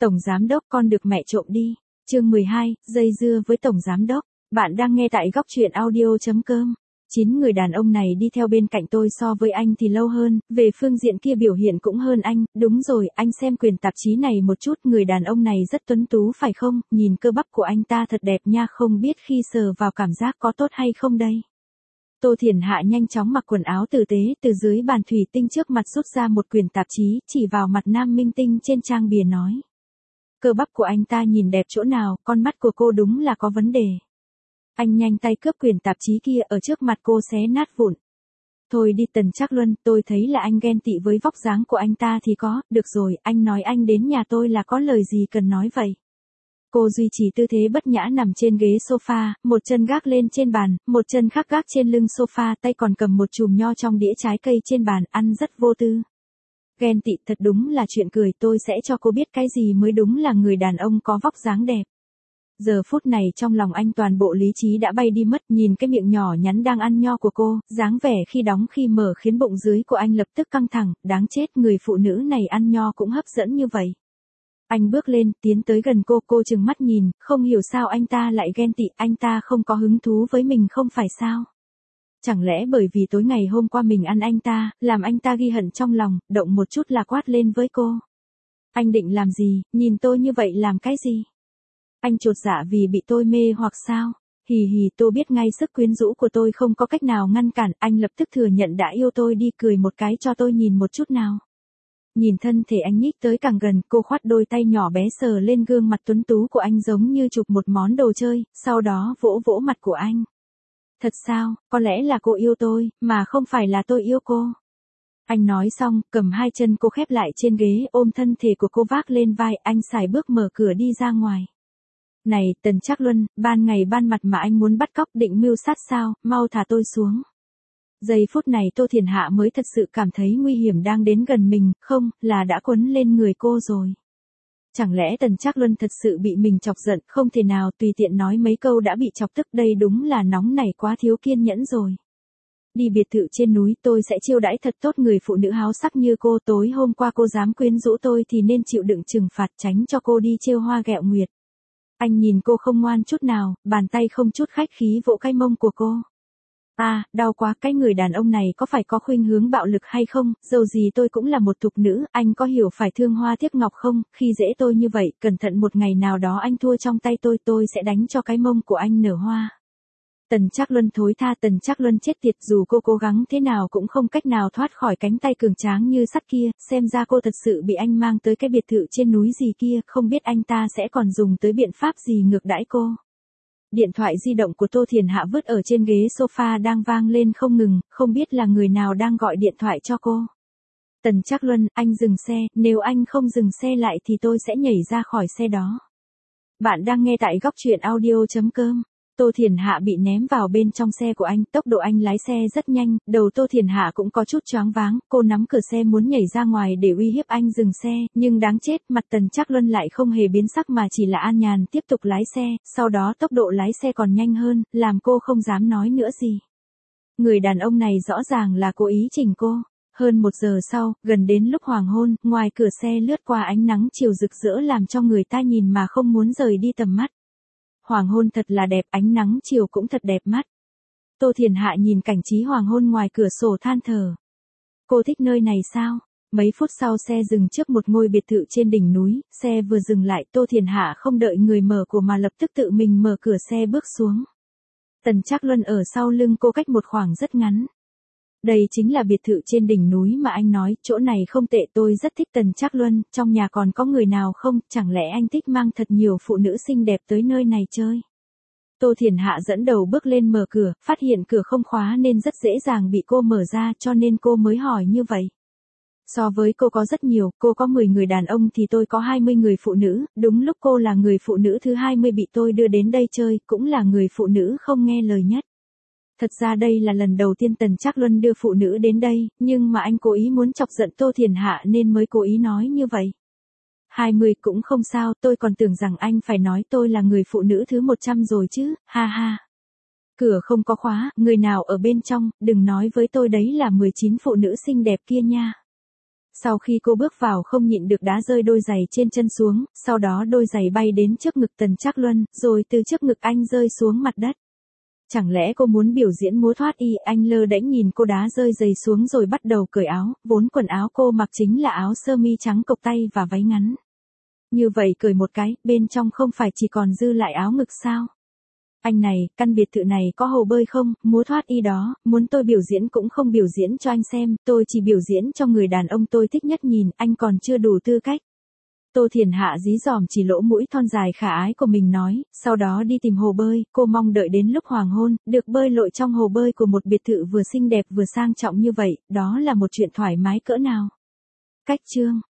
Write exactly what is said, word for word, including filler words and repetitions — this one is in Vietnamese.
Tổng giám đốc con được mẹ trộm đi. Chương mười hai, dây dưa với tổng giám đốc. Bạn đang nghe tại góc truyện audio chấm com. Chín người đàn ông này đi theo bên cạnh tôi so với anh thì lâu hơn, về phương diện kia biểu hiện cũng hơn anh, đúng rồi, anh xem quyền tạp chí này một chút, người đàn ông này rất tuấn tú phải không, nhìn cơ bắp của anh ta thật đẹp nha, không biết khi sờ vào cảm giác có tốt hay không đây. Tô Thiển Hạ nhanh chóng mặc quần áo tử tế, từ dưới bàn thủy tinh trước mặt rút ra một quyển tạp chí, chỉ vào mặt nam minh tinh trên trang bìa nói. Cơ bắp của anh ta nhìn đẹp chỗ nào, con mắt của cô đúng là có vấn đề. Anh nhanh tay cướp quyển tạp chí kia ở trước mặt cô xé nát vụn. Thôi đi Tần Trác Luân, tôi thấy là anh ghen tị với vóc dáng của anh ta thì có, được rồi, anh nói anh đến nhà tôi là có lời gì cần nói vậy. Cô duy trì tư thế bất nhã nằm trên ghế sofa, một chân gác lên trên bàn, một chân khác gác trên lưng sofa, tay còn cầm một chùm nho trong đĩa trái cây trên bàn, ăn rất vô tư. Ghen tị thật đúng là chuyện cười, tôi sẽ cho cô biết cái gì mới đúng là người đàn ông có vóc dáng đẹp. Giờ phút này trong lòng anh toàn bộ lý trí đã bay đi mất, nhìn cái miệng nhỏ nhắn đang ăn nho của cô, dáng vẻ khi đóng khi mở khiến bụng dưới của anh lập tức căng thẳng, đáng chết, người phụ nữ này ăn nho cũng hấp dẫn như vậy. Anh bước lên, tiến tới gần cô, cô trừng mắt nhìn, không hiểu sao anh ta lại ghen tị, anh ta không có hứng thú với mình không phải sao? Chẳng lẽ bởi vì tối ngày hôm qua mình ăn anh ta, làm anh ta ghi hận trong lòng, động một chút là quát lên với cô. Anh định làm gì, nhìn tôi như vậy làm cái gì? Anh chột dạ vì bị tôi mê hoặc sao? Hì hì, tôi biết ngay sức quyến rũ của tôi không có cách nào ngăn cản, anh lập tức thừa nhận đã yêu tôi đi, cười một cái cho tôi nhìn một chút nào. Nhìn thân thể anh nhích tới càng gần, cô khoát đôi tay nhỏ bé sờ lên gương mặt tuấn tú của anh giống như chụp một món đồ chơi, sau đó vỗ vỗ mặt của anh. Thật sao, có lẽ là cô yêu tôi, mà không phải là tôi yêu cô. Anh nói xong, cầm hai chân cô khép lại trên ghế, ôm thân thể của cô vác lên vai, anh sải bước mở cửa đi ra ngoài. Này, Tần Trác Luân, ban ngày ban mặt mà anh muốn bắt cóc định mưu sát sao, mau thả tôi xuống. Giây phút này Tô Thiển Hạ mới thật sự cảm thấy nguy hiểm đang đến gần mình, không, là đã quấn lên người cô rồi. Chẳng lẽ Tần Trác Luân thật sự bị mình chọc giận, không thể nào tùy tiện nói mấy câu đã bị chọc tức, đây đúng là nóng nảy quá thiếu kiên nhẫn rồi. Đi biệt thự trên núi tôi sẽ chiêu đãi thật tốt người phụ nữ háo sắc như cô, tối hôm qua cô dám quyến rũ tôi thì nên chịu đựng trừng phạt, tránh cho cô đi trêu hoa ghẹo nguyệt. Anh nhìn cô không ngoan chút nào, bàn tay không chút khách khí vỗ cái mông của cô. À, đau quá, cái người đàn ông này có phải có khuynh hướng bạo lực hay không, dầu gì tôi cũng là một thục nữ, anh có hiểu phải thương hoa tiếc ngọc không, khi dễ tôi như vậy, cẩn thận một ngày nào đó anh thua trong tay tôi, tôi sẽ đánh cho cái mông của anh nở hoa. Tần Trác Luân thối tha, Tần Trác Luân chết tiệt, dù cô cố gắng thế nào cũng không cách nào thoát khỏi cánh tay cường tráng như sắt kia, xem ra cô thật sự bị anh mang tới cái biệt thự trên núi gì kia, không biết anh ta sẽ còn dùng tới biện pháp gì ngược đãi cô. Điện thoại di động của Tô Thiển Hạ vứt ở trên ghế sofa đang vang lên không ngừng, không biết là người nào đang gọi điện thoại cho cô. Tần Trác Luân, anh dừng xe, nếu anh không dừng xe lại thì tôi sẽ nhảy ra khỏi xe đó. Bạn đang nghe tại góc truyện audio chấm com. Tô Thiển Hạ bị ném vào bên trong xe của anh, tốc độ anh lái xe rất nhanh, đầu Tô Thiển Hạ cũng có chút choáng váng, cô nắm cửa xe muốn nhảy ra ngoài để uy hiếp anh dừng xe, nhưng đáng chết, mặt Tần Trác Luân lại không hề biến sắc mà chỉ là an nhàn tiếp tục lái xe, sau đó tốc độ lái xe còn nhanh hơn, làm cô không dám nói nữa gì. Người đàn ông này rõ ràng là cố ý chỉnh cô. Hơn một giờ sau, gần đến lúc hoàng hôn, ngoài cửa xe lướt qua ánh nắng chiều rực rỡ làm cho người ta nhìn mà không muốn rời đi tầm mắt. Hoàng hôn thật là đẹp, ánh nắng chiều cũng thật đẹp mắt. Tô Thiển Hạ nhìn cảnh trí hoàng hôn ngoài cửa sổ than thở. Cô thích nơi này sao? Mấy phút sau xe dừng trước một ngôi biệt thự trên đỉnh núi, xe vừa dừng lại Tô Thiển Hạ không đợi người mở của mà lập tức tự mình mở cửa xe bước xuống. Tần Trác Luân ở sau lưng cô cách một khoảng rất ngắn. Đây chính là biệt thự trên đỉnh núi mà anh nói, chỗ này không tệ, tôi rất thích Tần Trác Luân, trong nhà còn có người nào không, chẳng lẽ anh thích mang thật nhiều phụ nữ xinh đẹp tới nơi này chơi. Tô Thiển Hạ dẫn đầu bước lên mở cửa, phát hiện cửa không khóa nên rất dễ dàng bị cô mở ra cho nên cô mới hỏi như vậy. So với cô có rất nhiều, cô có mười người đàn ông thì tôi có hai mươi người phụ nữ, đúng lúc cô là người phụ nữ thứ hai mươi bị tôi đưa đến đây chơi, cũng là người phụ nữ không nghe lời nhất. Thật ra đây là lần đầu tiên Tần Trác Luân đưa phụ nữ đến đây, nhưng mà anh cố ý muốn chọc giận Tô Thiển Hạ nên mới cố ý nói như vậy. hai mươi cũng không sao, tôi còn tưởng rằng anh phải nói tôi là người phụ nữ thứ một trăm rồi chứ, ha ha. Cửa không có khóa, người nào ở bên trong, đừng nói với tôi đấy là mười chín phụ nữ xinh đẹp kia nha. Sau khi cô bước vào không nhịn được đá rơi đôi giày trên chân xuống, sau đó đôi giày bay đến trước ngực Tần Trác Luân, rồi từ trước ngực anh rơi xuống mặt đất. Chẳng lẽ cô muốn biểu diễn múa thoát y? Anh lơ đễnh nhìn cô đá rơi giày xuống rồi bắt đầu cởi áo, vốn quần áo cô mặc chính là áo sơ mi trắng cộc tay và váy ngắn. Như vậy cởi một cái, bên trong không phải chỉ còn dư lại áo ngực sao? Anh này, căn biệt thự này có hồ bơi không? Múa thoát y đó, muốn tôi biểu diễn cũng không biểu diễn cho anh xem, tôi chỉ biểu diễn cho người đàn ông tôi thích nhất nhìn, anh còn chưa đủ tư cách. Tô Thiền Hạ dí dỏm chỉ lỗ mũi thon dài khả ái của mình nói, sau đó đi tìm hồ bơi, cô mong đợi đến lúc hoàng hôn, được bơi lội trong hồ bơi của một biệt thự vừa xinh đẹp vừa sang trọng như vậy, đó là một chuyện thoải mái cỡ nào. Cách chương